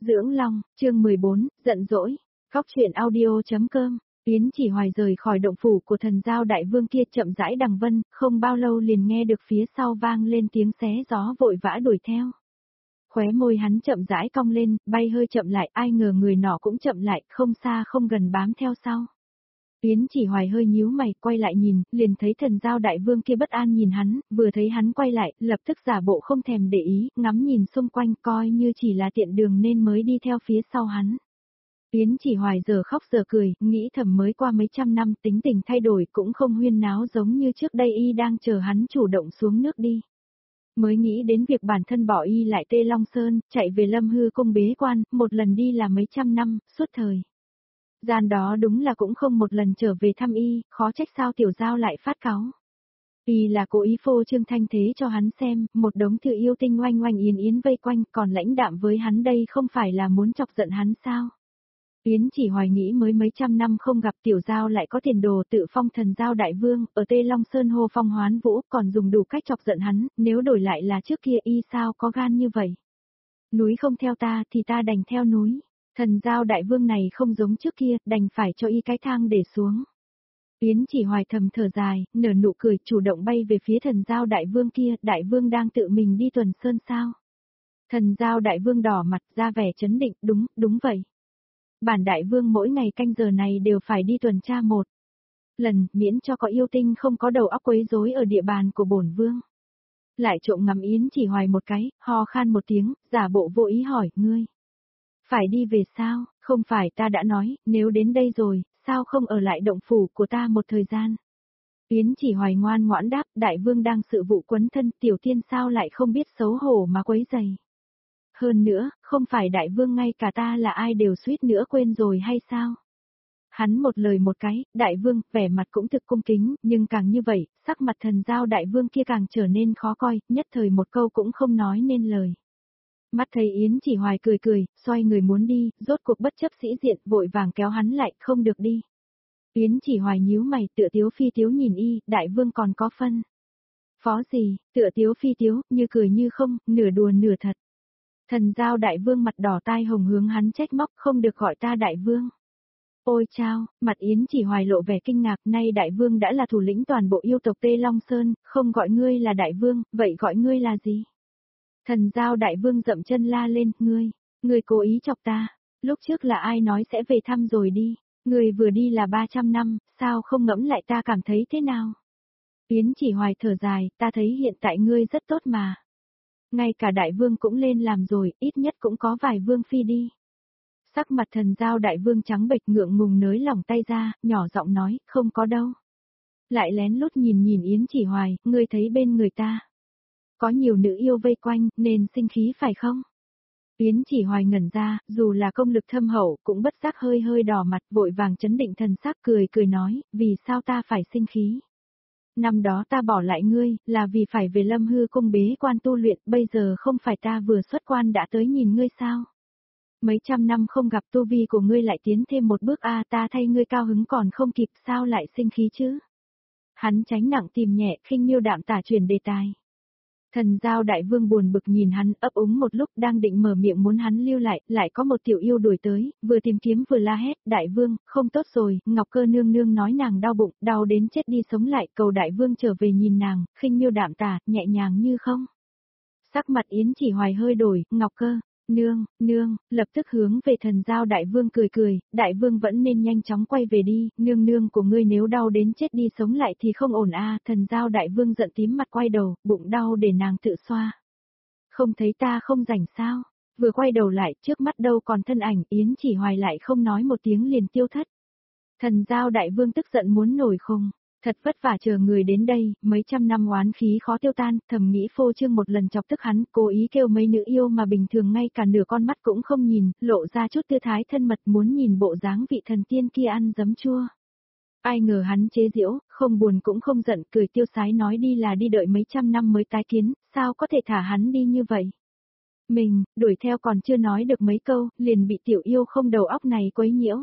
Dưỡng Long, chương 14, giận dỗi. Góc truyện audio.com. Yến Chỉ Hoài rời khỏi động phủ của thần giao đại vương kia chậm rãi đằng vân, không bao lâu liền nghe được phía sau vang lên tiếng xé gió vội vã đuổi theo. Khóe môi hắn chậm rãi cong lên, bay hơi chậm lại, ai ngờ người nọ cũng chậm lại, không xa không gần bám theo sau. Yến Chỉ Hoài hơi nhíu mày, quay lại nhìn, liền thấy thần giao đại vương kia bất an nhìn hắn, vừa thấy hắn quay lại, lập tức giả bộ không thèm để ý, ngắm nhìn xung quanh coi như chỉ là tiện đường nên mới đi theo phía sau hắn. Yến Chỉ Hoài giờ khóc giờ cười, nghĩ thầm mới qua mấy trăm năm tính tình thay đổi cũng không huyên náo giống như trước đây y đang chờ hắn chủ động xuống nước đi. Mới nghĩ đến việc bản thân bỏ y lại Tê Long Sơn, chạy về Lâm Hư cung bế quan, một lần đi là mấy trăm năm, suốt thời gian đó đúng là cũng không một lần trở về thăm y, khó trách sao tiểu giao lại phát cáu. Y là cố ý phô trương thanh thế cho hắn xem, một đống thư yêu tinh oanh oanh yến yến vây quanh, còn lãnh đạm với hắn đây không phải là muốn chọc giận hắn sao. Yến Chỉ Hoài nghĩ mới mấy trăm năm không gặp tiểu giao lại có tiền đồ tự phong thần giao đại vương, ở Tê Long Sơn hô phong hoán vũ còn dùng đủ cách chọc giận hắn, nếu đổi lại là trước kia y sao có gan như vậy. Núi không theo ta thì ta đành theo núi. Thần giao đại vương này không giống trước kia, đành phải cho y cái thang để xuống. Yến Chỉ Hoài thầm thở dài, nở nụ cười chủ động bay về phía thần giao đại vương kia, đại vương đang tự mình đi tuần sơn sao. Thần giao đại vương đỏ mặt ra vẻ chấn định, đúng vậy. Bản đại vương mỗi ngày canh giờ này đều phải đi tuần tra một lần, miễn cho có yêu tinh không có đầu óc quấy rối ở địa bàn của bổn vương. Lại trộm ngắm Yến Chỉ Hoài một cái, ho khan một tiếng, giả bộ vô ý hỏi, ngươi phải đi về sao, không phải ta đã nói, nếu đến đây rồi, sao không ở lại động phủ của ta một thời gian. Yến Chỉ Hoài ngoan ngoãn đáp, đại vương đang sự vụ quấn thân, tiểu tiên sao lại không biết xấu hổ mà quấy giày. Hơn nữa, không phải đại vương ngay cả ta là ai đều suýt nữa quên rồi hay sao? Hắn một lời một cái, đại vương, vẻ mặt cũng thực cung kính, nhưng càng như vậy, sắc mặt thần giao đại vương kia càng trở nên khó coi, nhất thời một câu cũng không nói nên lời. Mắt thấy Yến Chỉ Hoài cười cười, xoay người muốn đi, rốt cuộc bất chấp sĩ diện, vội vàng kéo hắn lại, không được đi. Yến Chỉ Hoài nhíu mày, tựa tiếu phi tiếu nhìn y, đại vương còn có phân phó gì, tựa tiếu phi tiếu, như cười như không, nửa đùa nửa thật. Thần giao đại vương mặt đỏ tai hồng hướng hắn trách móc, không được gọi ta đại vương. Ôi chao, mặt Yến Chỉ Hoài lộ vẻ kinh ngạc, nay đại vương đã là thủ lĩnh toàn bộ yêu tộc Tê Long Sơn, không gọi ngươi là đại vương, vậy gọi ngươi là gì? Thần giao đại vương dậm chân la lên, ngươi cố ý chọc ta, lúc trước là ai nói sẽ về thăm rồi đi, ngươi vừa đi là 300 năm, sao không ngẫm lại ta cảm thấy thế nào? Yến Chỉ Hoài thở dài, ta thấy hiện tại ngươi rất tốt mà. Ngay cả đại vương cũng lên làm rồi, ít nhất cũng có vài vương phi đi. Sắc mặt thần giao đại vương trắng bệch ngượng ngùng nới lỏng tay ra, nhỏ giọng nói, không có đâu. Lại lén lút nhìn Yến Chỉ Hoài, ngươi thấy bên người ta có nhiều nữ yêu vây quanh, nên sinh khí phải không? Yến Chỉ Hoài ngẩn ra, dù là công lực thâm hậu, cũng bất giác hơi đỏ mặt, vội vàng chấn định thần sắc cười nói, vì sao ta phải sinh khí? Năm đó ta bỏ lại ngươi, là vì phải về Lâm Hư cung bế quan tu luyện, bây giờ không phải ta vừa xuất quan đã tới nhìn ngươi sao? Mấy trăm năm không gặp tu vi của ngươi lại tiến thêm một bước ta thay ngươi cao hứng còn không kịp sao lại sinh khí chứ? Hắn tránh nặng tìm nhẹ, khinh miêu đạm tả chuyển đề tài. Thần giao đại vương buồn bực nhìn hắn ấp úng một lúc đang định mở miệng muốn hắn lưu lại có một tiểu yêu đuổi tới, vừa tìm kiếm vừa la hét, đại vương, không tốt rồi, Ngọc Cơ nương nương nói nàng đau bụng, đau đến chết đi sống lại, cầu đại vương trở về nhìn nàng, khinh miêu đạm tả, nhẹ nhàng như không. Sắc mặt Yến Chỉ Hoài hơi đổi, Ngọc Cơ, nương, lập tức hướng về thần giao đại vương cười, đại vương vẫn nên nhanh chóng quay về đi, nương của ngươi nếu đau đến chết đi sống lại thì không ổn thần giao đại vương giận tím mặt quay đầu, bụng đau để nàng tự xoa. Không thấy ta không rảnh sao, vừa quay đầu lại trước mắt đâu còn thân ảnh, Yến Chỉ Hoài lại không nói một tiếng liền tiêu thất. Thần giao đại vương tức giận muốn nổi khùng. Thật vất vả chờ người đến đây, mấy trăm năm oán khí khó tiêu tan, thầm nghĩ phô trương một lần chọc tức hắn, cố ý kêu mấy nữ yêu mà bình thường ngay cả nửa con mắt cũng không nhìn, lộ ra chút tư thái thân mật muốn nhìn bộ dáng vị thần tiên kia ăn giấm chua. Ai ngờ hắn chế giễu, không buồn cũng không giận, cười tiêu sái nói đi là đi đợi mấy trăm năm mới tái kiến, sao có thể thả hắn đi như vậy. Mình, đuổi theo còn chưa nói được mấy câu, liền bị tiểu yêu không đầu óc này quấy nhiễu.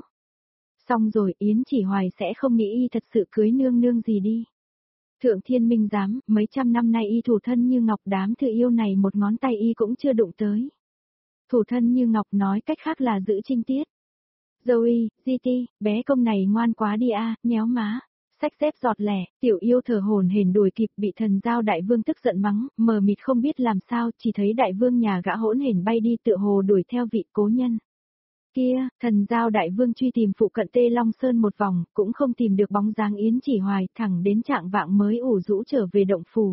Xong rồi Yến Chỉ Hoài sẽ không nghĩ y thật sự cưới nương gì đi. Thượng Thiên Minh giám, mấy trăm năm nay y thủ thân như ngọc, đám thư yêu này một ngón tay y cũng chưa đụng tới. Thủ thân như ngọc nói cách khác là giữ trinh tiết. Zoe, GT, bé công này ngoan quá đi a, nhéo má. Xách xếp giọt lẻ, tiểu yêu thở hổn hển đuổi kịp bị thần giao đại vương tức giận mắng, mờ mịt không biết làm sao, chỉ thấy đại vương nhà gã hỗn hển bay đi tựa hồ đuổi theo vị cố nhân. Kia, thần giao đại vương truy tìm phụ cận Tê Long Sơn một vòng, cũng không tìm được bóng dáng Yến Chỉ Hoài, thẳng đến trạng vạng mới ủ rũ trở về động phủ.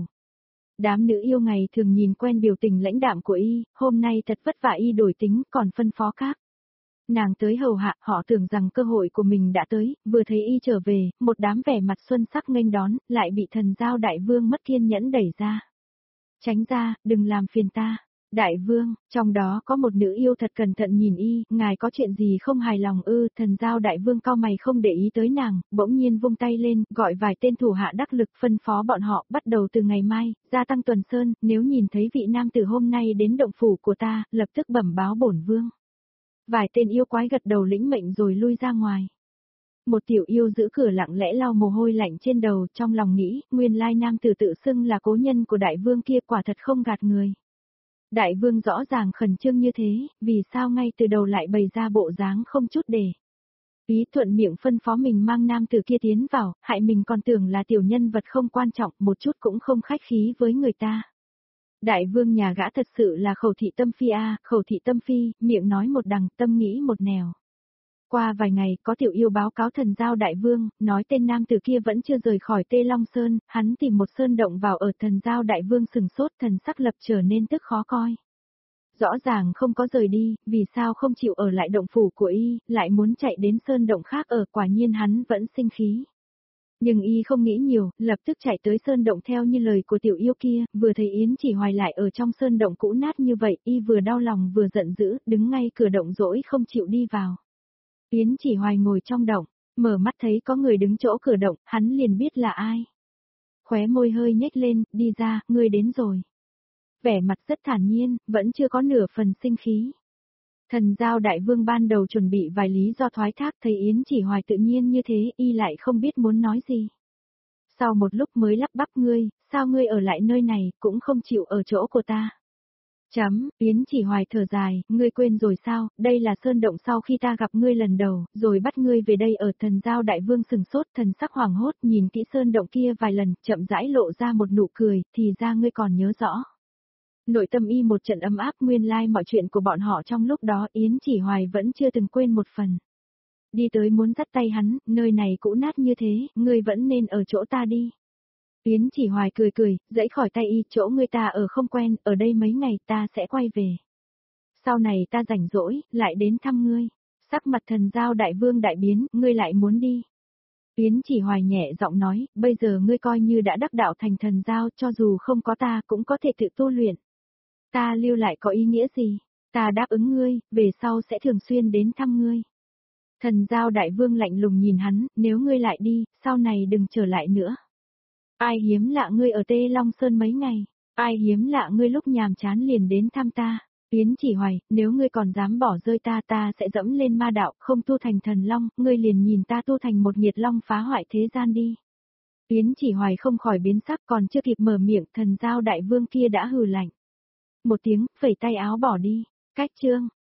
Đám nữ yêu ngày thường nhìn quen biểu tình lãnh đạm của y, hôm nay thật vất vả y đổi tính, còn phân phó khác. Nàng tới hầu hạ, họ tưởng rằng cơ hội của mình đã tới, vừa thấy y trở về, một đám vẻ mặt xuân sắc nghênh đón, lại bị thần giao đại vương mất kiên nhẫn đẩy ra. Tránh ra, đừng làm phiền ta. Đại vương, trong đó có một nữ yêu thật cẩn thận nhìn y, ngài có chuyện gì không hài lòng ư, thần giao đại vương cau mày không để ý tới nàng, bỗng nhiên vung tay lên, gọi vài tên thủ hạ đắc lực phân phó bọn họ, bắt đầu từ ngày mai, gia tăng tuần sơn, nếu nhìn thấy vị nam tử hôm nay đến động phủ của ta, lập tức bẩm báo bổn vương. Vài tên yêu quái gật đầu lĩnh mệnh rồi lui ra ngoài. Một tiểu yêu giữ cửa lặng lẽ lau mồ hôi lạnh trên đầu, trong lòng nghĩ, nguyên lai nam tử tự xưng là cố nhân của đại vương kia quả thật không gạt người. Đại vương rõ ràng khẩn trương như thế, vì sao ngay từ đầu lại bày ra bộ dáng không chút để. Ý thuận miệng phân phó mình mang nam tử kia tiến vào, hại mình còn tưởng là tiểu nhân vật không quan trọng, một chút cũng không khách khí với người ta. Đại vương nhà gã thật sự là khẩu thị tâm phi a, khẩu thị tâm phi, miệng nói một đằng, tâm nghĩ một nẻo. Qua vài ngày, có tiểu yêu báo cáo thần giao đại vương, nói tên nam tử kia vẫn chưa rời khỏi Tê Long Sơn, hắn tìm một sơn động vào ở thần giao đại vương sừng sốt, thần sắc lập trở nên tức khó coi. Rõ ràng không có rời đi, vì sao không chịu ở lại động phủ của y, lại muốn chạy đến sơn động khác ở, quả nhiên hắn vẫn sinh khí. Nhưng y không nghĩ nhiều, lập tức chạy tới sơn động theo như lời của tiểu yêu kia, vừa thấy Yến Chỉ Hoài lại ở trong sơn động cũ nát như vậy, y vừa đau lòng vừa giận dữ, đứng ngay cửa động dỗi không chịu đi vào. Yến Chỉ Hoài ngồi trong động, mở mắt thấy có người đứng chỗ cửa động, hắn liền biết là ai. Khóe môi hơi nhếch lên, đi ra, ngươi đến rồi. Vẻ mặt rất thản nhiên, vẫn chưa có nửa phần sinh khí. Thần giao đại vương ban đầu chuẩn bị vài lý do thoái thác, thấy Yến Chỉ Hoài tự nhiên như thế, y lại không biết muốn nói gì. Sau một lúc mới lắp bắp ngươi, sao ngươi ở lại nơi này, cũng không chịu ở chỗ của ta. Yến Chỉ Hoài thở dài, ngươi quên rồi sao, đây là sơn động sau khi ta gặp ngươi lần đầu, rồi bắt ngươi về đây ở thần giao đại vương sừng sốt, thần sắc hoảng hốt, nhìn kỹ sơn động kia vài lần, chậm rãi lộ ra một nụ cười, thì ra ngươi còn nhớ rõ. Nội tâm y một trận ấm áp, nguyên lai mọi chuyện của bọn họ trong lúc đó Yến Chỉ Hoài vẫn chưa từng quên một phần. Đi tới muốn dắt tay hắn, nơi này cũ nát như thế, ngươi vẫn nên ở chỗ ta đi. Yến Chỉ Hoài cười cười, giãy khỏi tay y, chỗ ngươi ta ở không quen, ở đây mấy ngày ta sẽ quay về. Sau này ta rảnh rỗi, lại đến thăm ngươi. Sắc mặt thần giao đại vương đại biến, ngươi lại muốn đi. Yến Chỉ Hoài nhẹ giọng nói, bây giờ ngươi coi như đã đắc đạo thành thần giao, cho dù không có ta cũng có thể tự tu luyện. Ta lưu lại có ý nghĩa gì? Ta đáp ứng ngươi, về sau sẽ thường xuyên đến thăm ngươi. Thần giao đại vương lạnh lùng nhìn hắn, nếu ngươi lại đi, sau này đừng trở lại nữa. Ai hiếm lạ ngươi ở Tê Long Sơn mấy ngày, ai hiếm lạ ngươi lúc nhàm chán liền đến thăm ta. Yến Chỉ Hoài, nếu ngươi còn dám bỏ rơi ta sẽ dẫm lên ma đạo, không tu thành thần long, ngươi liền nhìn ta tu thành một nghiệt long phá hoại thế gian đi. Yến Chỉ Hoài không khỏi biến sắc, còn chưa kịp mở miệng, thần giao đại vương kia đã hừ lạnh. Một tiếng, phẩy tay áo bỏ đi. Cách chương.